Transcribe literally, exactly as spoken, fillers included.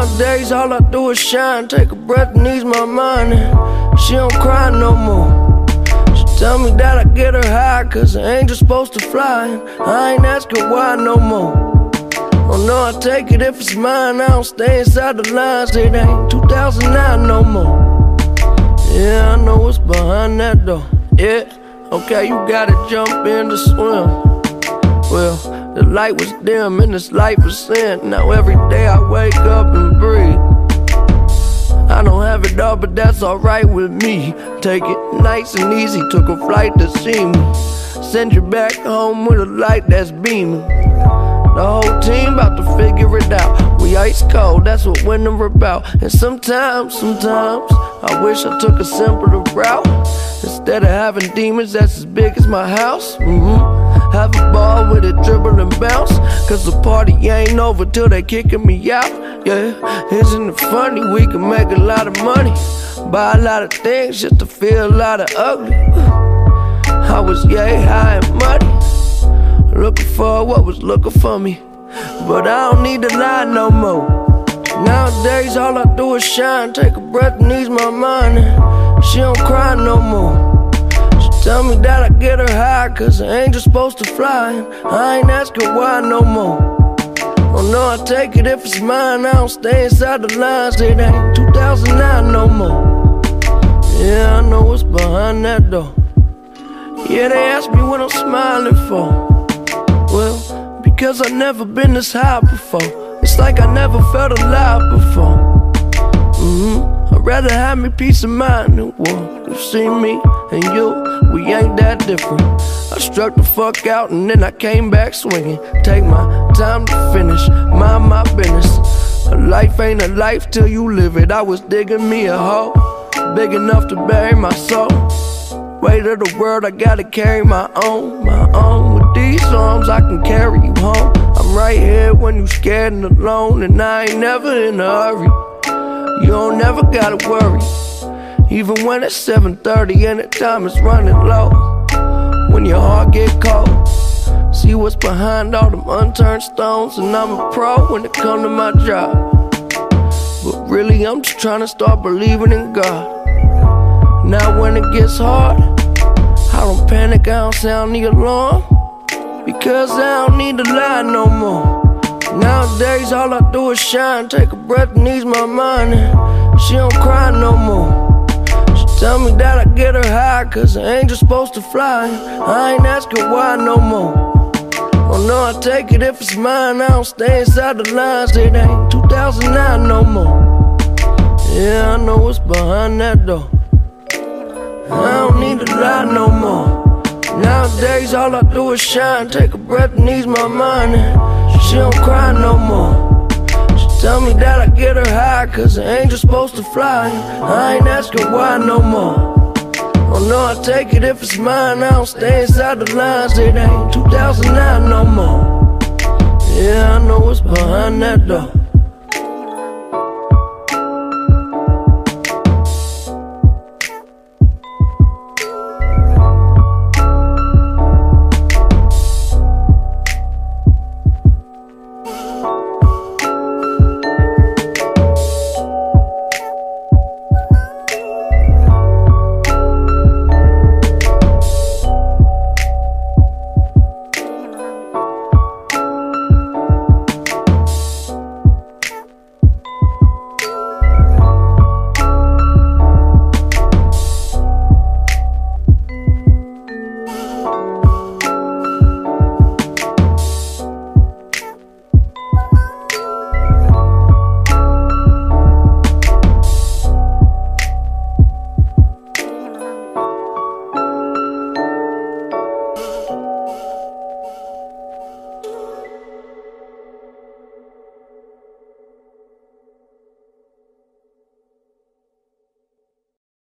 Nowadays all I do is shine, take a breath and ease my mind, and she don't cry no more. She tell me that I get her high, cause an angel's supposed to fly, and I ain't asking why no more. Oh no, I take it if it's mine, I don't stay inside the lines, it ain't two thousand nine no more. Yeah, I know what's behind that door, yeah. Okay, you gotta jump in to swim. Well, the light was dim and this life was sin. Now every day I wake up and breathe. I don't have it all, but that's alright with me. Take it nice and easy, took a flight to see me. Send you back home with a light that's beaming. The whole team about to figure it out. We ice cold, that's what winter about. And sometimes, sometimes I wish I took a simpler route. Instead of having demons that's as big as my house, mm-hmm. Have a ball with it, dribble and bounce. Cause the party ain't over till they kicking me out. Yeah, isn't it funny? We can make a lot of money, buy a lot of things just to feel a lot of ugly. I was yay high and muddy, looking for what was looking for me, but I don't need to lie no more. Nowadays all I do is shine, take a breath and ease my mind, and she don't cry no more. She tell me that I get her high, cause an angel's supposed to fly, and I ain't asking why no more. Oh no, I take it if it's mine, I don't stay inside the lines, it ain't two thousand nine no more. Yeah, I know what's behind that door. Yeah, they ask me what I'm smiling for. Well, because I've never been this high before. It's like I never felt alive before. Mm-hmm. I'd rather have me peace of mind than war. You see me and you, we ain't that different. I struck the fuck out and then I came back swinging. Take my time to finish, mind my business. A life ain't a life till you live it. I was digging me a hole big enough to bury my soul. Weight of the world, I gotta carry my own, my own. With these arms, I can carry you home. I'm right here when you scared and alone, and I ain't never in a hurry. You don't never gotta worry, even when it's seven thirty and the time is running low. When your heart get cold, see what's behind all them unturned stones. And I'm a pro when it come to my job, but really I'm just trying to start believing in God. Now when it gets hard, I don't panic, I don't sound the alarm, because I don't need to lie no more. Nowadays all I do is shine, take a breath and ease my mind, and she don't cry no more. She tell me that I get her high, cause an angel's supposed to fly, and I ain't asking why no more. Oh no, I take it if it's mine, I don't stay inside the lines, it ain't two thousand nine no more. Yeah, I know what's behind that door. I don't need to lie no more. Nowadays all I do is shine, take a breath and ease my mind, and she don't cry no more. She tell me that I get her high, cause an angel's supposed to fly, and I ain't asking why no more. Oh no, I take it if it's mine, I don't stay inside the lines, it ain't two thousand nine no more. Yeah, I know what's behind that door.